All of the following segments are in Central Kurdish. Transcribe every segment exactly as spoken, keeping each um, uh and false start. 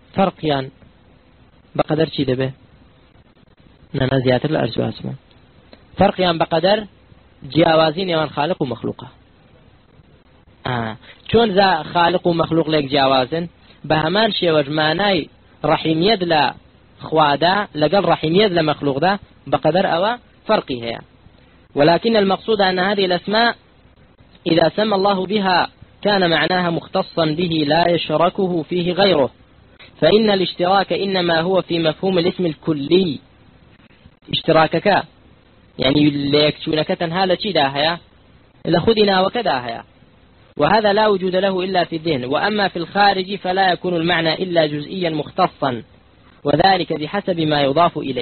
فرقيان بقدر شي دبه نانا زياتر الأرض واسمان فرقيان بقدر جیاوازین یوان خالق و مخلوقه آه. چون ذا خالق و مخلوق لك جیاوازن بهمان شيوج ماناي رحيميت لا خوادا لقل رحيميت لمخلوق ده بقدر أو فرقي هي. ولكن المقصود أن هذه الأسماء إذا سمى الله بها كان معناها مختصا به لا يشركه فيه غيره، فإن الاشتراك إنما هو في مفهوم الاسم الكلي. اشتراكك يعني ليكتونك تنهال شي داهيا لخذنا وكداهيا، وهذا لا وجود له إلا في الذهن. وأما في الخارج فلا يكون المعنى إلا جزئيا مختصا، وذلك بحسب ما يضاف إليه.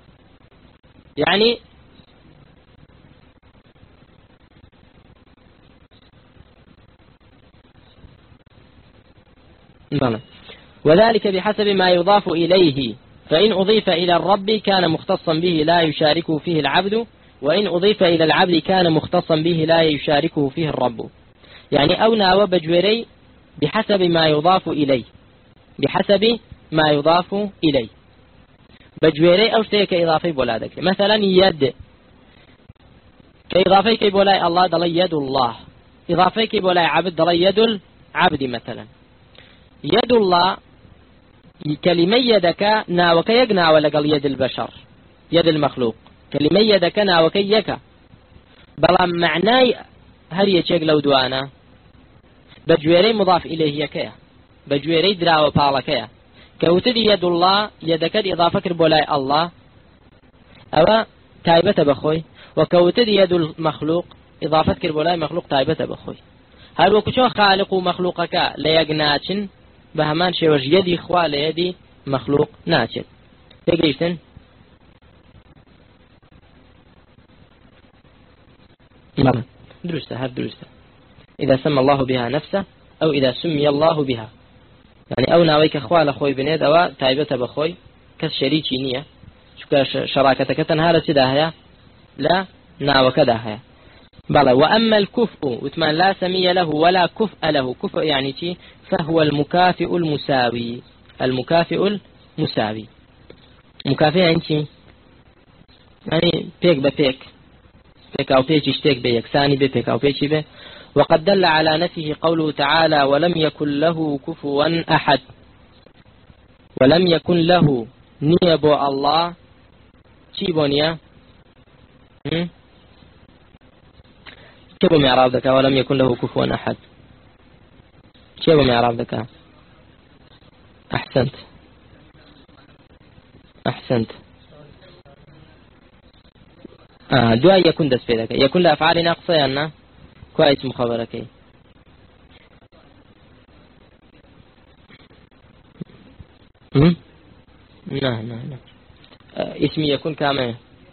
يعني وذلك بحسب ما يضاف إليه، فإن أضيف إلى الرب كان مختصا به لا يشاركه فيه العبد، وإن أضيف إلى العبد كان مختصا به لا يشاركه فيه الرب. يعني أونا وبجوري بحسب ما يضاف إليه، بحسب ما يضاف إليه بجوري أو شيء كإضافي بولادك. مثلا يد كإضافي كبولاي الله دلي يد الله، إضافي كبولاي عبد دلي يد العبد. مثلا يد الله كلمة يدك ناوك يقنا ولقل يد البشر يد المخلوق، كلمة يدك ناوك يك بلا معناي هل يشيق لو دوانا بجويري مضاف إليه يكيا، بجويري دراوة بالكيا كوتدي يد الله يدك إضافة كربولاي الله أو تايبة بخوي، وكوتدي يد المخلوق إضافة كربولاي مخلوق تايبة بخوي. هل وكشو خالق مخلوقك ليقناتشن بهمان شوج يدي خوال يدي مخلوق ناتشن تقريشتن مرة درسته هذا درسته إذا سمى الله بها نفسه أو إذا سمي الله بها، يعني أو ناويك خوال خوي بنيد أو تايبة بخوي كس شريكي نية شو شراكتك تنهار سداهيا لا ناوك داهيا بلى. وأما الكفء وثمان لا سمي له ولا كفء له، كفء يعني شيء فهو المكافئ المساوي، المكافئ المساوي. مكافئ يعني شيء يعني بيك ببيك بيك أو بيك يشتيك بيك ثاني بيك أو بيك به. وقد دل على نفيه قوله تعالى ولم يكن له كفوا أحد، ولم يكن له نيبو الله شي بونيا كيف معراب ذكاء ولم يكن له كفوا أحد؟ كيف معراب ذكاء؟ أحسنت أحسنت آه دعاء يكون دس بيدك يكون لأفعال ناقصة يعني كويس مخابرك. هم لا لا لا آه اسمي يكون كامل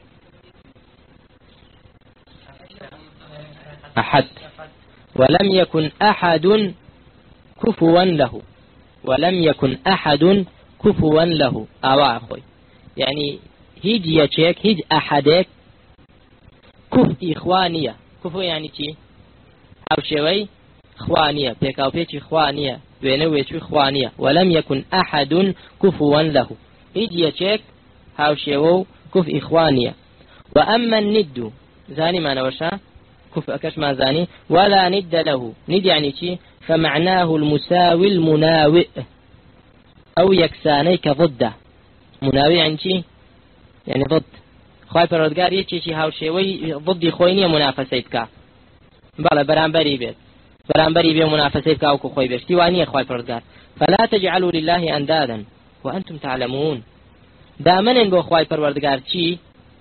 أحد، ولم يكن أحد كفوا له، ولم يكن أحد كفوا له. أوا أخوي يعني هيج يشيك هيج أحدك كف إخوانية. كفو يعني شيء أو شوي إخوانية بيك أو بيك إخوانية بينوي شو إخوانية. ولم يكن أحد كفوا له هيج يشيك أو شوي كف إخوانية. وأما الند زاني ما نوشا كف أكش ما زاني ولا ند له، ند يعني شيء فمعناه المساوي المناوئ أو يكسانيك ضده. مناوئ يعني شيء يعني ضد خواهي پروردگار يشي شي هاو شوي ضد خوينية منافسة بك بلا برانبري بيت برانبري بي منافسة بك أو خوي بيش تيوانية خواهي پروردگار. فلا تجعلوا لله أندادا وأنتم تعلمون. دامن بو خواهي پروردگار چي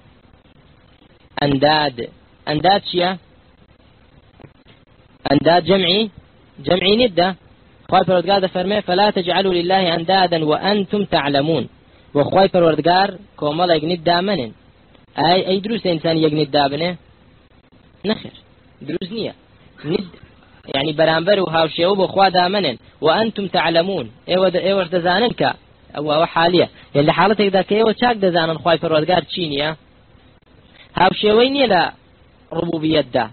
أنداد. أنداد شيا أنداد جمعي جمعي ندة. خواهي پروردگار فرمي فلا تجعلوا لله أندادا وأنتم تعلمون. وخواهي پروردگار كومال يقند دامن أي أي دروس إنسان يقند دابنه نخير دروس نية ند يعني برانبر وهاوشي وبخوا دامن وأنتم تعلمون. إيوه إيوه دزاننك أو حالية يعني حالتك ذاك إيوه شاك دزانن خواهي پروردگار چينيا هاوشي ويني لا ربوبية ده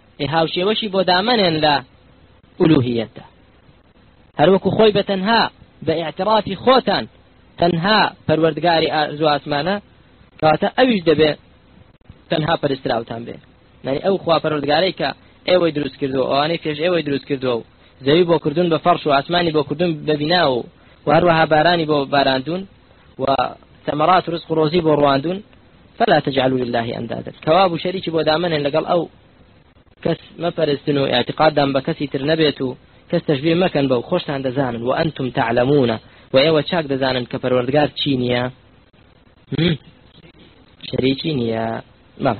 هاوشي وشي بو دامن لا ألوهية ده. هل وكو خوي بتنها باعتراف خوتان تنها پروردگاری ئەرز و ئاسمانە کەواتە ئەویش دەبێ تەنها پەرستراوتان بێ. یعنی ئەو خوا پەروەردگارەی کە ئێوەی دروست کردووە، ئەوانەی پێش ئێوەی دروست کردووە و زەوی بۆ کردوون بە فەرش و ئاسمانی بۆ کردوون بە بینا و هەروەها بارانی بۆ باراندون و ثمرات ڕزق و ڕۆزی بۆ ڕواندون، فلا تجعلوا لله أندادا. كواب شريك بو دامن لقال أو كس ما فرستنو اعتقاد دام بكسي ترنبيتو كس تشبيه ما كان بو خوش عند زانن وأنتم تعلمون وأيوة شاك دزانن كفروردگار تشينيا شريكينيا ما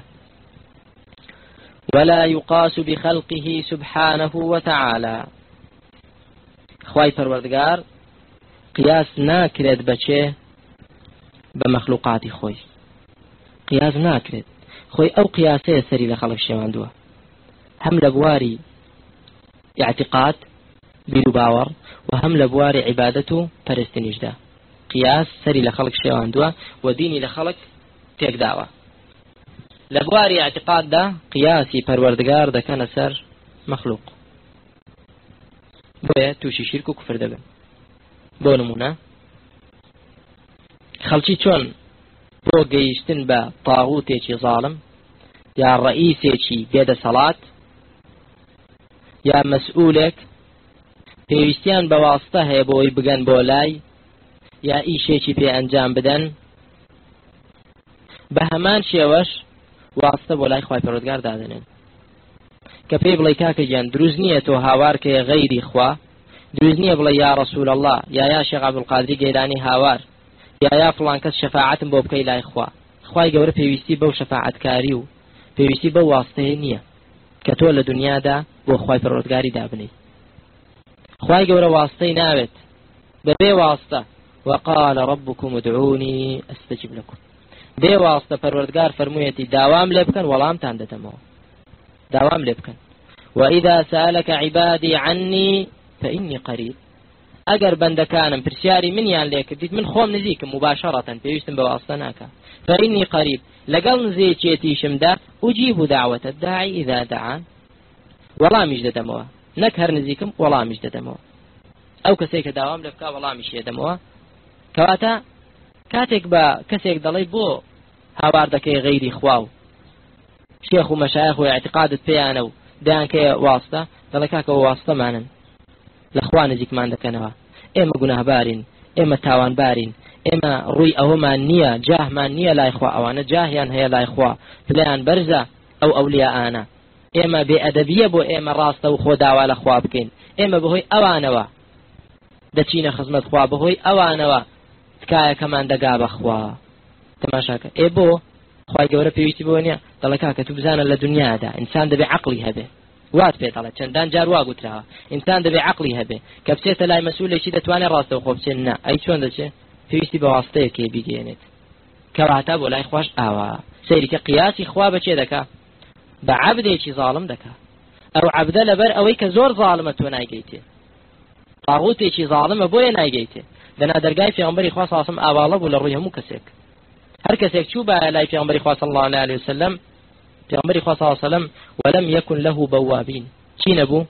ولا يقاس بخلقه سبحانه وتعالى. خواي فروردگار قياس ناكرد بچه بمخلوقات خوي، قياس ناكرد خوي أو قياسية سري لخلق شواندوه هم لبواري اعتقاد بلباور وهم لبواري عبادته پرستنجده. قياس سري لخلق شواندوه وديني لخلق تيقداوه. لبواري اعتقاد ده قياسي پروردگار ده كان سر مخلوق بويا توشي شرك و كفر دبن. بو نمونه خلچي چون بۆ گەیشتن بە تاغوتێکی ظالم یا ڕئیسێکی بێدەسەڵات یا مەسئولێک پێویستیان بە واستە هەیە بۆی بگەن بۆ لای یا ئیشێکی پێ ئەنجام بدەن، بە هەمان شێوەش واستە بۆ لای خوای پەروەردگار دادەنێن کە پێی بڵێ کاکە گیان دروست نییە تۆ هاوارکەیە غەیری خوا، دروست نییە بڵێ یا ڕەسوول الله یا یا شێخ عەبدولقادری گەیلانی هاوار یا یا فلان کەس شەفاعەتم بۆ بکەی لای خوا. خوای گەورە پێویستی بەو شەفاعەتکاری و پێویستی بەو واستەیە نییە کە تۆ لە دنیادا بۆ خوای پەروەردگاری دابنەی. خوای گەورە واستەی ناوێت بەبێ واستە وقال ربكم ادعوني استجب لكم. بێ واستە پەروەردگار فەرموویەتی داوام لێ بکەن وەڵامتان دەدەمەوە، داوام لێ بکەن. وإذا سألك عبادي عني فإني قريب. ئەگەر بەندەکانم پرسیاری منیان لێ کردیت من خۆم نزیکم مباشرەتەن پێویستم بە واستە ناکە. فإني قريب لەگەڵ نزیکێتیشمدا أجيب دعوة الداعي إذا دعان وەڵامیش دەدەمەوە، نەک هەر نزیکم وەڵامیش دەدەمەوە. ئەو کەسێک کە داوام لێ بکا وەڵامیش دەدەمەوە. کەواتە کاتێک بە کەسێک دەڵێ بۆ هاوار دەکەی غەیری خوا و شێخ و مەشایخ و اعتقادت پێیانە و دەیانکەیە واستە، دەڵێ کاکەوە واستەمانن لە خوا نزیکمان دەکەنەوە، ئێمە گوناهبارین، ئێمە تاوانبارین، ئێمە ڕووی ئەوەمان نییە، جاهمان نییە لای خوا، ئەوانە جاهیان هەیە لای خوا، پلەیان بەرزە ئەو ئەولیاءانە، ئێمە بێئەدەبیە بۆ ئێمە ڕاستە و خۆ داوا لە خوا بکەین، ئێمە بەهۆی ئەوانەوە دەچینە خزمەت خوا، بەهۆی ئەوانەوە تکایەکەمان دەگا بە خوا. تەماشاکە ئێ بۆ خوای گەورە پێویستی بۆ نییە دەڵێ کاکە تو بزانە لە دنیادا ئینسان دەبێ عەقڵی هەبێ، وات پێ دەڵێت چەندان جار وا گوتراوە ئینسان دەبێ عەقڵی هەبێ کە بچێتە لای مەسئولێکی دەتوانێت ڕاستەوخۆ بچێت. نا ئەی چۆن دەچێت؟ پێویستی بە واستەیەکێ بیگەێنێت کەواتە بۆ لای خوش ئاوا سەیریکە قیاسی خوا بەچێ دەکا؟ بە عەبدێکی ظالم دەکا. ئەو عەبدە لەبەر ئەوەی کە زۆر ظالمە تۆ نایگەیتێ، تاغوتێکی ظالمە بۆیە نایگەیتێ. دەنا دەرگای پێغەمبەری خوا صلی الله علیه و سلم ئاواڵە بوو لە ڕووی هەموو کەسێک. هەر کەسێک چوو بە لای پێغەمبەری خوا صلی الله علیه و سلم، پێغەمبەری خوا صلی الله علیه و سلم ولم يكن له بوابين. چی نەبوو؟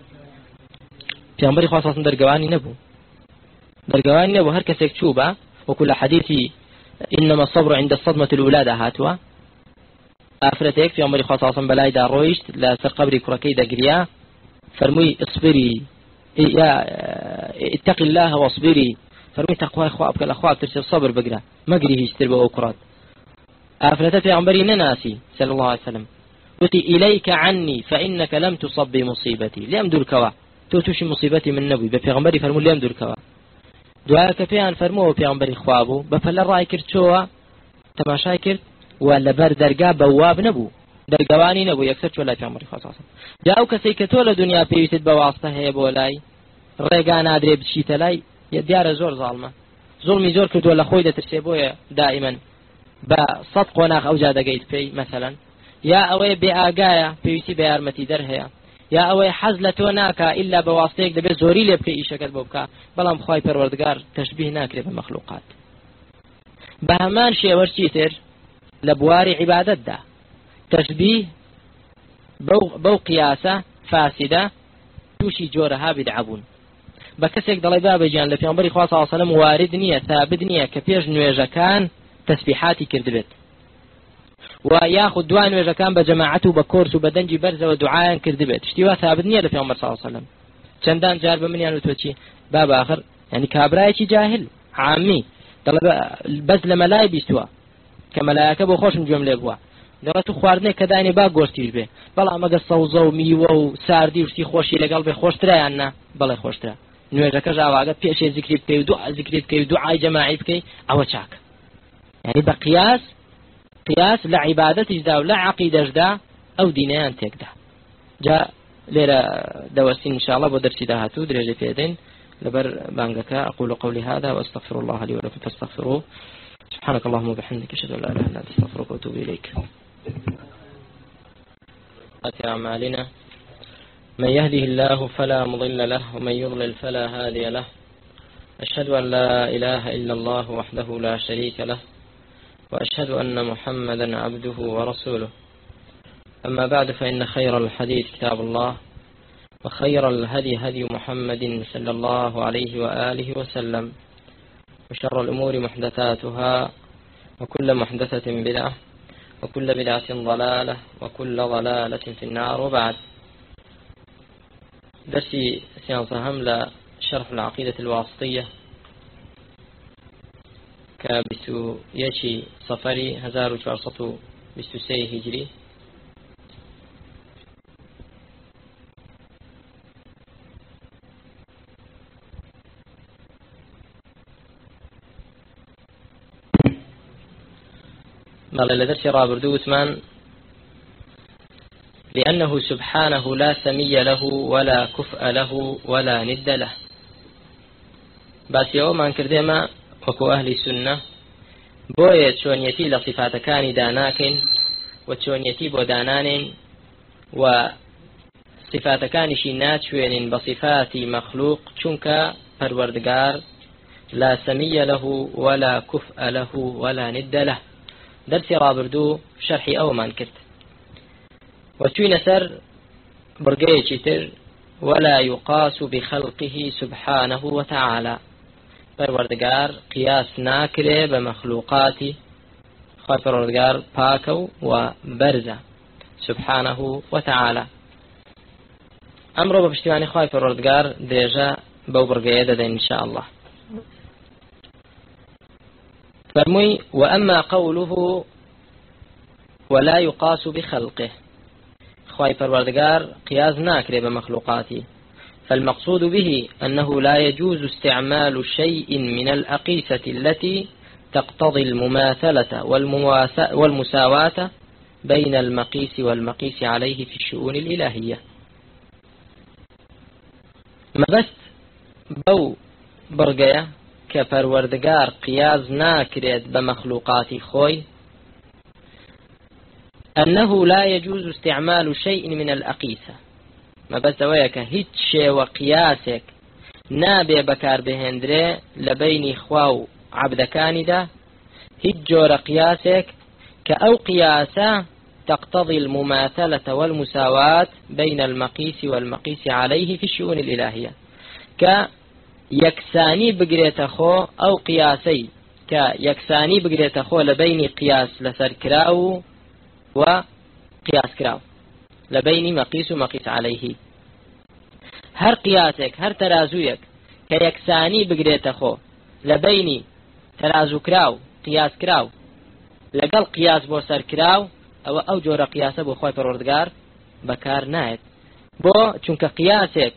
پێغەمبەری خوا صلی الله علیه و سلم دەرگەوانی نەبوو، دەرگەوانی نەبوو. هەر کەسێک چوو بە وەکو لە حەدیثی إنما الصبر عند الصدمة الأولى هاتوا ئافرەتێک پێغەمبەری خوا صلی الله علیه و سلم بەلایدا ڕۆیشت لە سەر قەبری کوڕەکەی دەگریا، فەرمووی اصبری یا اتقي الله واصبري، فەرمووی تەقوای خوا بکە، لە خوا بترسە صبر بگرە مەگری هیچ تر بە ئەو کوڕات. ئافرەتە پێغەمبەری نەناسی صلی الله عليه وسلم، وتی إليك عني فإنك لم تصب بمصيبتي، لێم دوورکەوە تۆ تووشی مصیبەتی من نەبووی. بە پێغەمبەری فەرموو لێم دوورکەوە. دوایە کە پێیان فەرمووە پێغەمبەری خوا بوو بەپەلە ڕای کرد چۆوە تەماشای کرد و لەبەر دەرگا بەواب نەبوو، دەرگەوانی نەبوو، یەکسەر چۆ لای پێغەمبەری خوا صلی الله علیه وسلم. جا ئەو کەسێک کە تۆ لە دنیا پێویستت بە واستە هەیە بۆ لای ڕێگا نادرێ بچیتە لای، دیارە زۆر زاڵمە، زوڵمی زۆر کردووە لە خۆی دەترسێ، بۆیە دائیمەن بە سەد قۆناغ ئەوجا دەگەیت پێی مەسەلەن، یا ئەوەیە بێ ئاگایە پێویستی بە یارمەتی دەر هەیە، یا ئەوەی حەز لە تۆ ناکە ئیلا بە واستەیەک دەبێت زۆری لێ بکەی ئیشەکەت بۆ بکە، بەڵام خوای پەروەردگار تەشبیه ناکرێت بە مەخلوقات. بە هەمان شێوەش چیتر لە بواری عیبادەتدا تەشبیه بەو قیاسە فاسدە تووشی جۆرەها بیدعە بوون. بە کەسێک دەڵێ بابەجیان لە پێغەمبەری خوا صلی الله علیه و سلم وارد نییە ثابت نییە کە پێش نوێژەکان تەسبیحاتی کردبێت و یاخود دوای نوێژەکان بە جەماعەت و بە کۆرس و بە دەنجی بەرزەوە دوعایان کردبێت شتی وا ثابت نییە لە پێغەمبەر صلی الله علیه و سلم چەندان جار بە منیان وتوە چی بابە ئاخر یعنی کابرایەکی جاهل عامی دەڵێ بەس لە مەلای بیستووە کە مەلایەکە بۆ خۆشم گوێم لێ بووە دەڵێت تو خواردنێک کە داینێ با گۆشتیش بێ بەڵام ئەگەر سەوزە و میوە و ساردی وشتی خۆشی لەگەڵ بێ خۆشترایان نا بەڵێ خۆشترە نوێژەکەش ئاواگە پێشێ زیکری بکەی و دوعا زیکری بکەی و دوعای جەماعی بکەی ئەوە چاکە یعنی بە قیاس قیاس لە عیبادەتیشدا و لە عەقیدەشدا ئەو دینەیان تێکدا جا لێرە دەوەستین انشاءالله بۆ دەرسی داهاتوو درێژەی پێدەین لەبەر بانگەکە أقول قولي هذا وأستغفر الله لي ولكم فاستغفروه سبحانك اللهم وبحمدك أشهد أن لا إله إلا أنت أستغفرك وأتوب إليك أعمالنا من يهده الله فلا مضل له ومن يضلل فلا هادي له أشهد أن لا إله إلا الله وحده لا شريك له وأشهد أن محمدا عبده ورسوله أما بعد فإن خير الحديث كتاب الله وخير الهدي هدي محمد صلى الله عليه وآله وسلم وشر الأمور محدثاتها وكل محدثة بدعة وكل بدعة ضلالة وكل ضلالة في النار وبعد درسي سينصهم لشرح العقيدة الواسطية كبسو يشي صفري هزار وشارصة بسو سي هجري قال لدرس رابردو وثمان لأنه سبحانه لا سمي له ولا كفء له ولا ند له بس يوم أن كردما وكو أهل السنة بوية شونيتي لصفات كان داناكن وشونيتي بودانان وصفات كان شينات شوين بصفات مخلوق شنك پروردگار لا سمي له ولا كفء له ولا ند له درسي رابردو شرحي أو ما انكرت وتوين سر برقية تر ولا يقاس بخلقه سبحانه وتعالى پروردگار قياس ناكره بمخلوقاتي خواهي پروردگار پاكو وبرزة سبحانه وتعالى أمره بپشتیوانی خواهي پروردگار ديجا بو برقية دادين إن شاء الله فرمي وأما قوله ولا يقاس بخلقه خواهي پروردگار قياس ناكره بمخلوقاته فالمقصود به أنه لا يجوز استعمال شيء من الأقيسة التي تقتضي المماثلة والمساواة بين المقيس والمقيس عليه في الشؤون الإلهية ما بس بو برقية كپروردگار قياس ناكرد بمخلوقات خوي أنه لا يجوز استعمال شيء من الأقيسة ما بس ويك هيت شيء وقياسك نابي بكار بهندري لبين خواو عبدكان ده هيت جور قياسك كأو قياسة تقتضي المماثلة والمساواة بين المقيس والمقيس عليه في الشؤون الإلهية ك يكساني بقريت أخو أو قياسي كيكساني بقريت أخو لبين قياس لسر كراو وقياس كراو لبين مقيس ومقيس عليه هر قياسك هر ترازويك كيكساني بقريت أخو لبين ترازو كراو قياس كراو لقل قياس بو سر كراو أو أو جور قياس بو خوي پروردگار بكار نايت بو چونك قياسك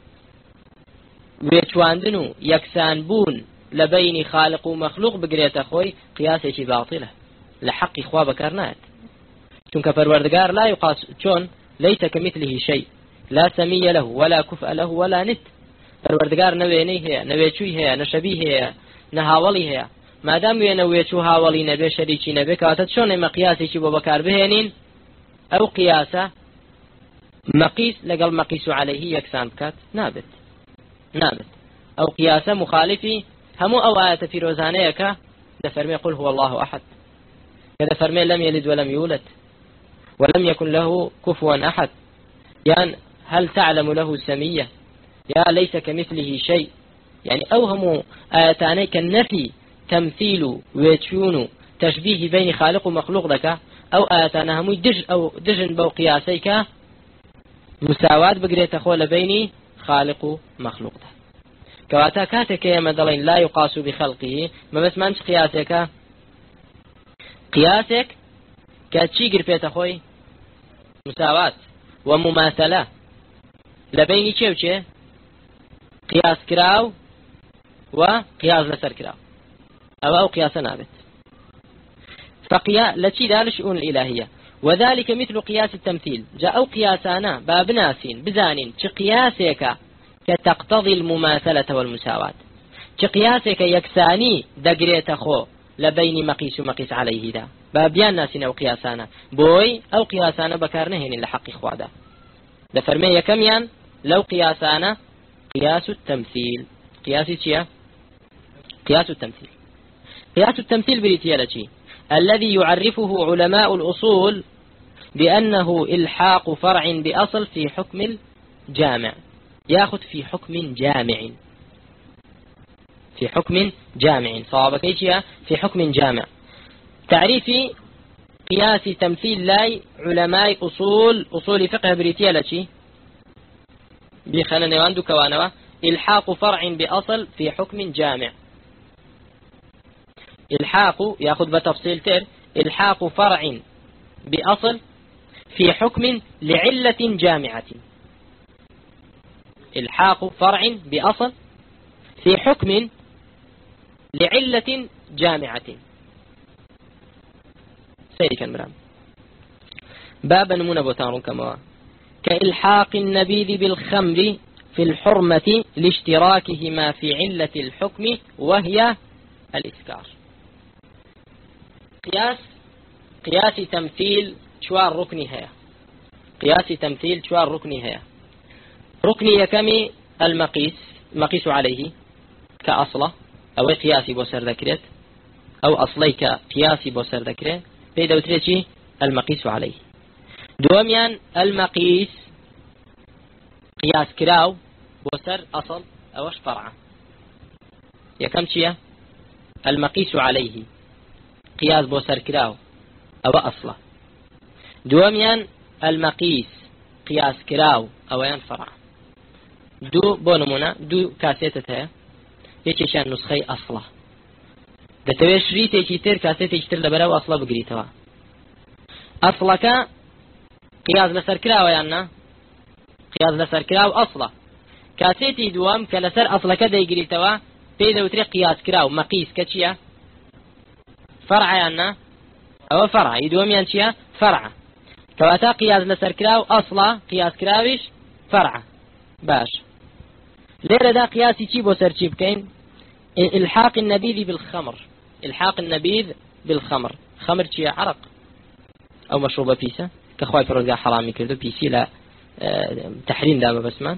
ويتواندن و يكسان بون لبين خالق ومخلوق بقريت أخوي قياسي باطلة لحق إخوة بكرنات چونك پروردگار لا يقاس چون ليس كمثله شيء لا سمي له ولا كفء له ولا نت پروردگار نويني هي نويچوي هي نشبيه هي نهاولي هي ما دام وينويچو هاولي نبي شريكي نبي كاتت شون مقياسي چي بو بكار بهنين أو قياسة مقيس لقل مقيس عليه يكسان بكات نابت نابت أو قياسة مخالفي همو أو آية في روزانيك دفرمي قل هو الله أحد كذا فرمي لم يلد ولم يولد ولم يكن له كفوا أحد يعني هل تعلم له سمية يا ليس كمثله شيء، يعني أوهم آياتاني كالنفي تمثيل ويتشون تشبيه بين خالق ومخلوق لك، أو آياتانا هم دج أو دجن بو قياسيك مساواة بقريت أخوة بين خالق ومخلوق ده. كواتا كاتك يا مدلين لا يقاس بخلقه، ما بس مانش قياسك قياسك كاتشي قرفيت أخوي مساواة ومماثلة لبيني چه وچه قياس كراو وقياس لسر كراو أو أو قياس نابت. فقياس لشي دال شؤون الإلهية، وذلك مثل قياس التمثيل. جاء أو قياسانا باب ناسين بزانين چ قياسك كتقتضي المماثلة والمساواة، چ قياسك يكساني دقريت أخو لبين مقيس ومقيس عليه دا بابيان ناسين أو قياسانا بوي أو قياسانا بكارنهن إلا حق إخوادا دا فرمي يكميان لو قياسانا قياس التمثيل. قياس چيا؟ قياس التمثيل. قياس التمثيل بريتيالتي الذي يعرفه علماء الأصول بأنه إلحاق فرع بأصل في حكم الجامع، ياخذ في حكم جامع، في حكم جامع صوابك ايش في حكم جامع. تعريف قياس تمثيل لاي علماء أصول أصول فقه بريتيالتي بيخنا نواندو كوانوا إلحاق فرع بأصل في حكم جامع. إلحاق يأخذ بتفصيل تر إلحاق فرع بأصل في حكم لعلة جامعة. إلحاق فرع بأصل في حكم لعلة جامعة. سيري كان مرام باب نمونة بوتان كما كإلحاق النبيذ بالخمر في الحرمة لاشتراكهما في علة الحكم وهي الإسكار. قياس قياس تمثيل شوار ركني هي قياس تمثيل شوار ركني هي ركني يكمي المقيس مقيس عليه كأصله أو قياسي بوسر ذكرت أو أصلي كقياسي بوسر ذكره بيدا وتريتي المقيس عليه. دوميان المقيس قياس كراو بوسر أصل أوش فرع يكم شيء المقيس عليه قياس بوسر كراو أو أصله. دوميان المقيس قياس كراو أو ين فرع. دو بونمونا دو كاسيتة يكيشان نسخي أصله دتوي شريط يكيتر كاسيتة يكتر لبرا أصله بقريتوا أصلك قياس لسر كراو يانا قياس لسر كراو أصله كاسيتي دوام كلسر أصلك دا يقريتوا بيدا وتري قياس كراو مقيس كتشيا فرع يانا أو فرع يدوم ينشيا فرع كواتا قياس لسر كراو أصله قياس كراويش فرع باش ليرة دا قياسي چي بو سر چي بكين الحاق النبيذ بالخمر. الحاق النبيذ بالخمر خمر چي عرق أو مشروبة بيسة كخواي فرزقا حرامي كردو بيسي لا اه تحريم دابا بسمان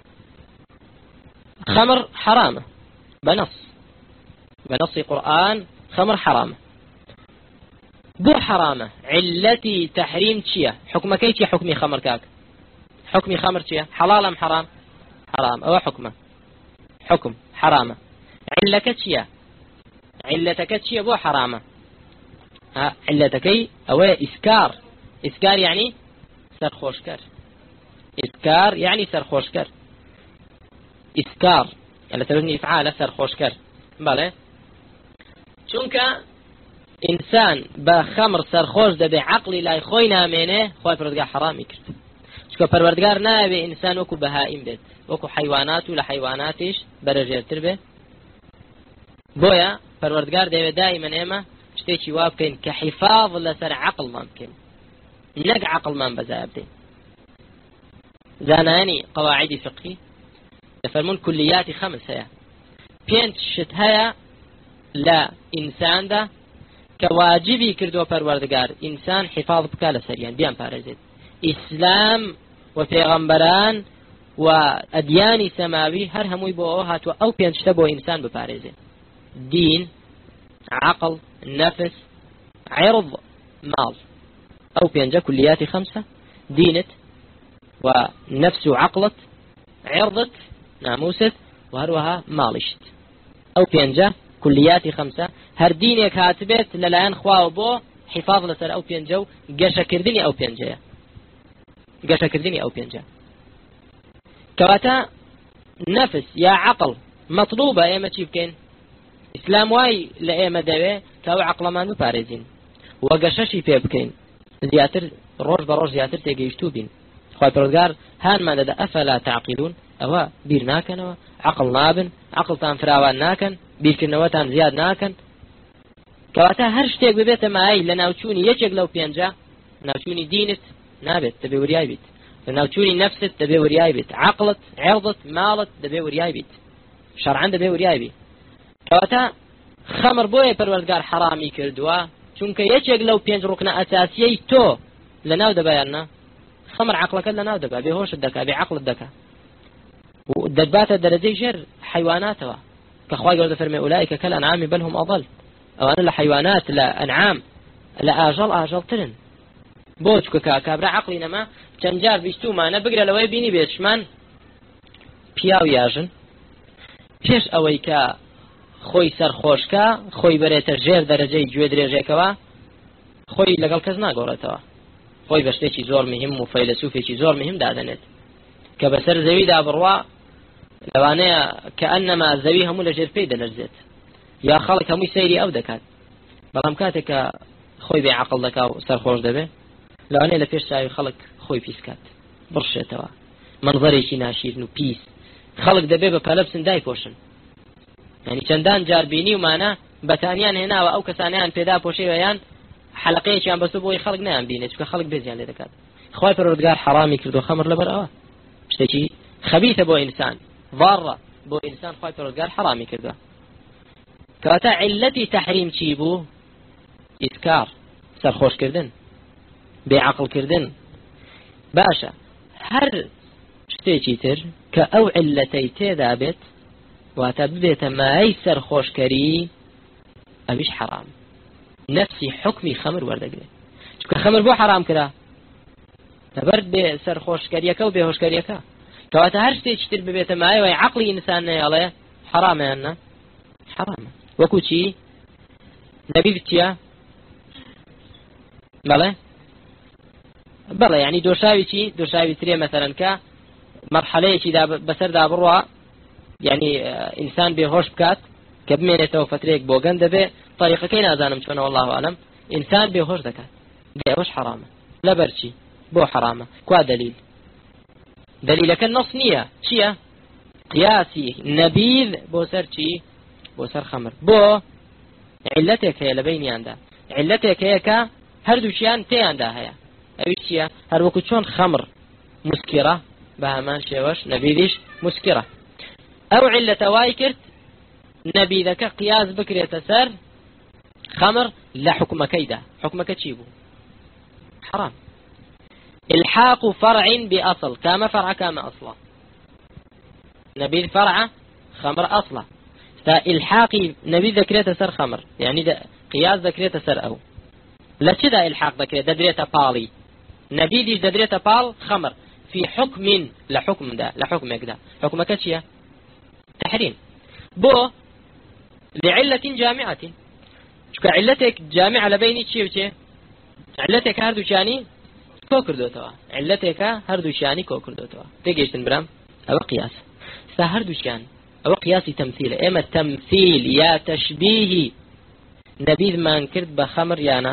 خمر حرامة بنص بنص قرآن خمر حرامة بو حرامة علتي تحريم چيا حكمك ايتي حكمي خمر كاك حكمي خمر چيا حلال ام حرام حرام أو حكمه حكم حرامة علك تشيا علتك تشيا بو حرامة ها علتك أو إسكار. إسكار يعني سرخوشكر. إسكار يعني سرخوشكر. إسكار يعني تلوني إفعال سرخوشكر بالله چونك إنسان بخمر سرخوش ده بعقل لا يخوينا منه خوي فرزقا حرامي كرت چونك پروردگار نابي إنسان وكو بهائم بيت وكو حيوانات ولا حيواناتش برجيرتر به بويا پروردگار داوي دائما اما شتيشي وابكين كحفاظ لسر عقل ممكن نق عقل من بزابدين زاناني قواعد فقهي يفرمون كليات خمس هيا بينت شت هيا لا إنسان ده كواجبي كردو پروردگار إنسان حفاظ بكا لسريان بيان بارزيد إسلام وفيغمبران وأديان سماوي هر هموي بوهات أو بينشتبو إنسان ببارزين دين عقل نفس عرض مال أو بينجا كليات خمسة دينت ونفس وعقلت عرضت ناموست و هەروەها ماڵیشت. ئەو پێنجە کولیاتی خەمسە هەر دینێک هاتبێت لەلایەن خواوە بۆ حیفاظ لەسەر ئەو پێنجە و گەشەکردنی ئەو پێنجەیە گەشەکردنی ئەو پێنجە. کەواتە نەفس یا عەقڵ مەطلوبە ئێمە چی بکەین؟ ئیسلام وای لە ئێمە دەوێ کە ئەو عەقڵەمان بپارێزین و گەشەشی پێ بکەین، زیاتر ڕۆژ بە ڕۆژ زیاتر تێگەیشتوو بین. خوای پەروەردگار هانمان دەدا ئەفەلا تعقیلون، ئەوە بیر ناکەنەوە، عەقڵ نابن، عەقڵتان فراوان ناکەن، بیرکردنەوەتان زیاد ناکەن. کەواتە هەر شتێک ببێتە مایل لە ناوچوونی یەکێک لەو پێنجە، ناوچوونی دینت نابێت دەبێ وریای بیت، لە ناوچوونی نەفست دەبێ وریای بیت، عەقڵت، عێرضت، ماڵت دەبێ وریای بیت، شەرعەن دەبێ وریای بیت. کەواتە خەمر بۆیە پەروەردگار حەرامی کردووە چونکە یەکێک لەو پێنج ڕوکنە ئەساسیەی تۆ لەناو دەبایاننا. خەمر عەقڵەکەت لەناو دەبا، بێهۆشت دەکا، بێعەقڵت دەکا و دەباتە دەرەجەی ژێر حیواناتەوە کە خوای گەورە دەفەرمێ ئولائیکە کەلئەنعام بەل هوم ئەضەل، ئەوانە لە حیوانات لە ئەنعام لە ئاژەڵ ئاژەڵترن. بۆ چکە کابرا عەقڵی نەما چەند جار بیستومانە بگرە لەوەی بینی بێشمان پیا و یاژن پێش ئەوەی کە خۆی سەرخۆشکە خۆی بەرێتە ژێر دەرەجەی گوێ درێژێکەوە خۆی لەگەڵ کەس ناگۆڕێتەوە، خۆی بە شتێکی زۆر مهم و فەیلسوفێکی زۆر مهم دادەنێت کە بەسەر زەویدا بڕوا لەوانەیە کە ئەنەما زەوی هەموو لە ژێر پێی دەنەرزێت یا خەڵک هەمووی سەیری ئەو دەکات. بەڵام کاتێک کە خۆی بێ عەقڵ دەکا و سەرخۆش دەبێ لەوانەیە لە پێش چاوی خەڵک خۆی پیسکات بڕشێتەوە، منظەرێکی ناشیرن و پیس. خەڵک دەبێ بە پەلە بچن دایپۆشن، یعنی چەندان جار بینی ومانە بەتانیان هێناوە ئەو کەسانیان پێدا پۆشەوەیان حەلقەیەکیان بەسە بۆی خەڵک نەیان بینێت چونکە خەڵک بێزیان لێ دەکات. خوای پەروەردگار حەرامی کردو خەمر لەبەر ئەوە شتێکی خەبیثە بۆ ئینسان، ضارە بۆ ئینسان خوای پەروەردگار حەرامی کردووە. کەواتە عیلەتی تەحریم چی بوو؟ ئیسکار، سەرخۆشکردن، بێعەقڵکردن. باشە هەر شتێکی تر کە ئەو عیلەتەی تێدا بێت واتە ببێتە مای سەرخۆشکەری ئەویش حەرام، نفسی حکمی خەمر وەردەگرێت. چونکە خەمر بۆ حەرام کرا؟ لەبەر بێ سەرخۆشکەریەکە و بێهۆشکەریەکە. کەواتە هەر شتێکی تر ببێتە مایەوەی عەقڵی ئینسان نەیەڵێ حەرامەیان نە حەرامە. وەکو چی؟ نەبیذ چییە؟ بەڵێ بەڵێ یعنی دۆشاوی چی؟ دۆشاوی ترێ مەسەلەن کە مەرحەلەیەکی بەسەردا بڕوا یعنی ئینسان بێهۆش بکات کە بمێنێتەوە فترەیەک بۆ گەن دەبێ طریقەکەی نازانم چۆنە والله ئەعلەم ئینسان بێهۆش دەکات دێ ئەوەش حەرامە. لەبەر چی؟ بۆ حەرامە؟ کوا دەلیل؟ دەلیلەکە نەص نییە. چییە؟ قیاسی نەبیذ بۆ سەر چی؟ بۆ سەر خەمر. بۆ عیلەتێک هەیە لە بینیاندا، عیلەتێک هەیە کە هەردووچیان تێیاندا هەیە. ئەوی چییە؟ هەر وەکو چۆن خەمر مسکرە بە هەمان شێوەش نەبیذیش مسکرە. ئەو عیلەتە وای کرد نەبیذەکە قیاس بکرێتە سەر خەمر لە حکومەکەیدا. حکومەکە چی بوو؟ حرام. الحاق فرع بأصل، كام فرع كام أصلا. نبيذ فرع خمر أصلا. فإلحاقي نبيذ ذكريته سر خمر، يعني قياس ذكريته سر أو لا كذا إلحاق ذكريته ددريته بالي نبيذ ددريته بال خمر في حكم لحكم ده لحكم كذا حكم كشيا تحريم بو لعلة جامعة. شو علتك جامعة لبيني شيء وشيء علتك هردو شاني كو کردوتەوە علەتێکە هەردووشیانی کۆ کردوتەوە تێگەیشتن برام ئەوە قیاس سا هەردووشیان ئەوە قیاسی تەمثیلە. ئێمە تەمثیل یا تەشبیهی نەبیذمان کرد بە خەمر یانە؟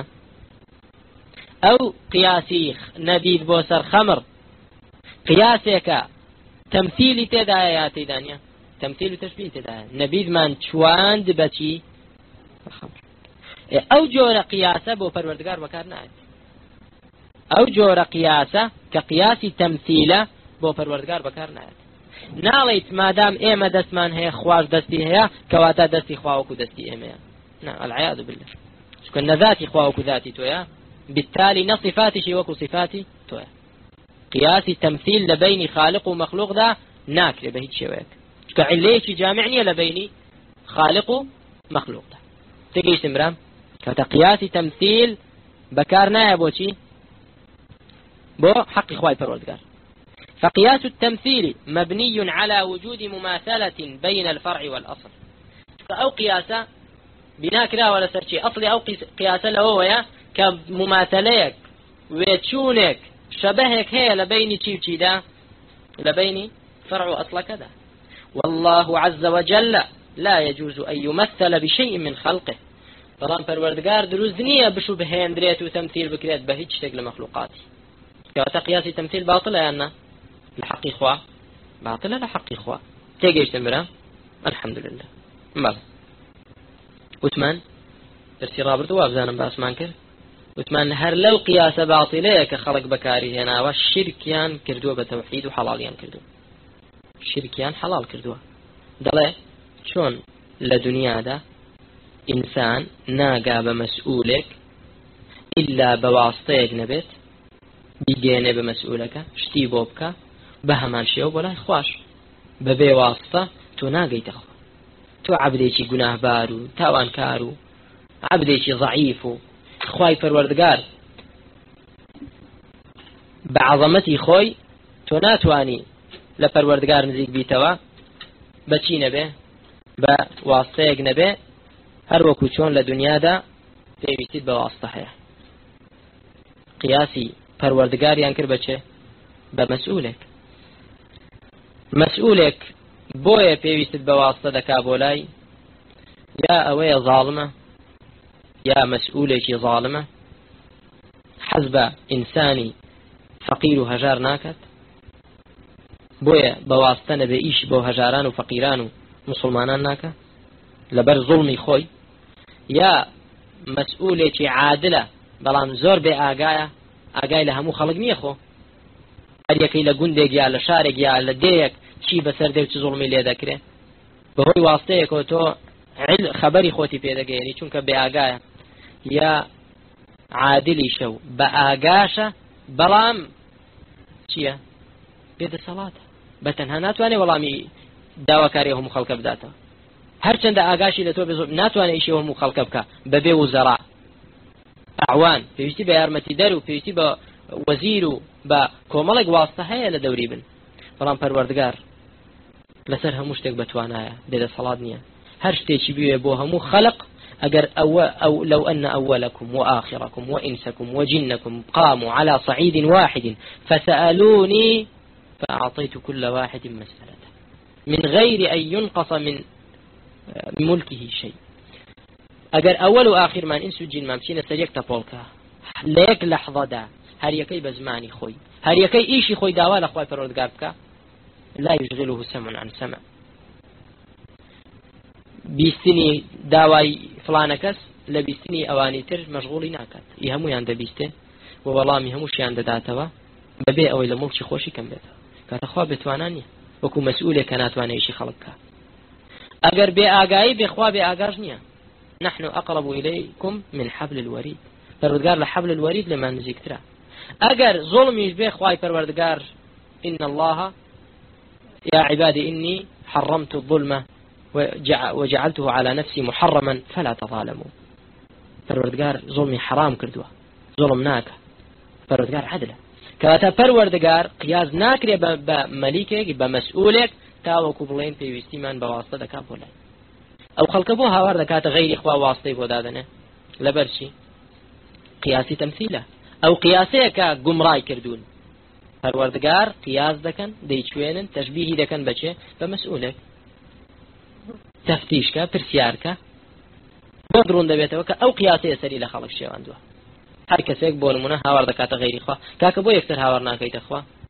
ئەو قیاسی نەبیذ بۆ سەر خەمر قیاسێکە تەمثیلی تێدایە یا تێدا نییە؟ تەمثیل و تەشبیه تێدایە. نەبیذمان چواند بەچی؟ بەخەمر. ئەو جۆرە قیاسە بۆ پەروەردگار بەکار نایێت. ئەو جۆرە قیاسە کە قیاسی تەمثیلە بۆ پەروەردگار بەکار نایێت. ناڵێیت مادام ئێمە دەستمان هەیە خواش دەستی هەیە کەواتە دەستی خوا وەکو دەستی ئێمەیە. نا العیاذ بالله. چونکە نەذاتی خوا وەکو ذاتی تۆیە بالتالي نە صفاتیشی وەکو صفاتی تۆیە. قیاسی تەمثیل لە بینی خالق و مەخلوقدا ناکرێ بە هیچ شێوەیەک چونکە عیلەیەکی جامع نییە لە بینی خالق و مەخلوقدا. تێگەیشتم برام؟ کەواتە قیاسی تەمثیل بەکار نایە بۆچی؟ بۆ حەقی خوای پەروەردگار. فقياس التمثيل مبني على وجود مماثلة بين الفرع والأصل. أو قياسة بناكرا ولا سرشي أصلي أو قياسة له هو كمماثليك ويتشونك شبهك هي لبين شي وشي دا لبين فرع وأصل كذا. والله عز وجل لا يجوز أن يمثل بشيء من خلقه. طبعا پروردگار دروست نییە بشوبهێن درێت و تەمثیل بکرێت بە هیچ شتێک لە مەخلوقاتی. کەواتە قیاسی تەمثیل باتڵە یان نە؟ لە حەقی خوا باتڵە لە حەقی خوا. تێگەیشتن برا؟ الحەمدولله. بەڵێ وتمان دەرسی ڕابردووە بزانم باسمان کرد وتمان هەر لەو قیاسە باتڵەیە کە خەڵک بەکاری هێناوە شرکیان کردووە بە تەوحید و حەڵاڵیان کردووە. شرکیان حەڵاڵ کردووە. دەڵێ چۆن لە دنیادا ئینسان ناگا بە مەسئولێک ئیلا بەواسطەیەک نەبێت بیگەێنێ بە مەسئولەکە شتی بۆ بکە بە هەمان شێوە بۆ لای خوش بەبێ واستە تۆ ناگەیتە خۆ. تۆ عەبدێکی گوناهبار و تاوانکار و عەبدێکی ضعیف و خوای پەروەردگار بە عەظەمەتی خۆی تۆ ناتوانی لە پەروەردگار نزیک بیتەوە بەچی نەبێ بە واستەیەک نەبێ هەر وەکو چۆن لە دنیادا پێویستیت بە واستە هەیە. قیاسی پەروەردگاریان کرد بەچێ؟ بە مەسئولێک. مەسئولێک بۆیە پێویستت بە واستە دەکا بۆ لای یا ئەوەیە زاڵمە یا مەسئولێکی زاڵمە حەز بە ئینسانی فەقیر و هەژار ناکات بۆیە بە واستە نەبێ ئیش بۆ هەژاران و فەقیران و مسلمانان ناکە لەبەر زوڵمی خۆی یا مەسئولێکی عادلە بەڵام زۆر بێ ئاگایە ئاگای لە هەموو خەڵک نییە خۆ هەر یەکەی لە گوندێک یا لە شارێک یا لە دێیەک چی بەسەر دێ و چ زوڵمی لێ دەکرێت بەهۆی واستەیەکەوە تۆ خەبەری خۆتی پێدەگەیەنی چونکە بێ ئاگایە یا عادلی شەو بە ئاگاشە بەڵام چییە؟ بێدەسەڵاتە بەتەنها ناتوانێت وەڵامی داواکاری هەموو خەڵکە بداتەوە هەرچەندە ئاگاشی لە تۆ بێ ناتوانێت ئیشی هەموو خەڵکە بکە بەبێ وزەڕا ئەعوان پێویستی بە یارمەتی دەر و پێویستی بە وەزیر و بە کۆمەڵێک واستە هەیە لە دەوری بن بەڵام پەروەردگار لەسەر هەموو شتێک بەتوانایە بێدەسەڵات نییە هەر شتێکی بوێ بۆ هەموو خەڵق ئەگەر ئەوە أو لو أن أولكم وآخركم وإنسكم وجنكم قاموا على صعيد واحد فسألوني فأعطيت كل واحد مسألته من غير أن ينقص من ملكه شيء. أجر أول وآخر من إنس الجن ما مشينا سريك تبولكا ليك لحظة دا هر يكي بزماني خوي هر يكي إيشي خوي داوال أخوي فرودقابك لا يشغله سمع عن سمع بيستني داواي فلانكس لبيستني أواني تر مشغولي ناكات يهمو ياند بيستن ووالامي هموش ياند داتوا ببي أوي لملك خوشي كم بيتا كاتخوا بتواناني وكو مسؤولة كانت وانا إيشي خلقها أجر بأجاي بإخوة بأجاجنيا نحن أقرب إليكم من حبل الوريد پروردگار لحبل الوريد لما نزيكترا أجر ظلمي بإخوة پروردگار إن الله يا عبادي إني حرمت الظلم وجعلته على نفسي محرما فلا تظالموا پروردگار ظلمي حرام كردوا ظلم ناك پروردگار عدله كواتا پروردگار قياز ناكري بمليكك بمسؤولك تاوەکو بڵێن پێویستیمان بە واستە دەکات بۆ لای ئەو خەڵکە بۆ هاوار دەکاتە غەیری خوا واستەی بۆ دادەنێ لەبەر چی؟ قیاسی تەمثیلە ئەو قیاسەیە کە گومڕای کردوون پەروەردگار قیاس دەکەن دەیچوێنن تەشبیهی دەکەن بەچێ بە مەسئولێک تەفتیشکە پرسیارکە بۆ دڕون دەبێتەوە کە ئەو قیاسەیە سەری لە خەڵک شێواندووە هەر کەسێک بۆ نمونە هاوار دەکاتە غەیری خوا کاکە بۆ یەکسەر هاوار ناکەیتە خوا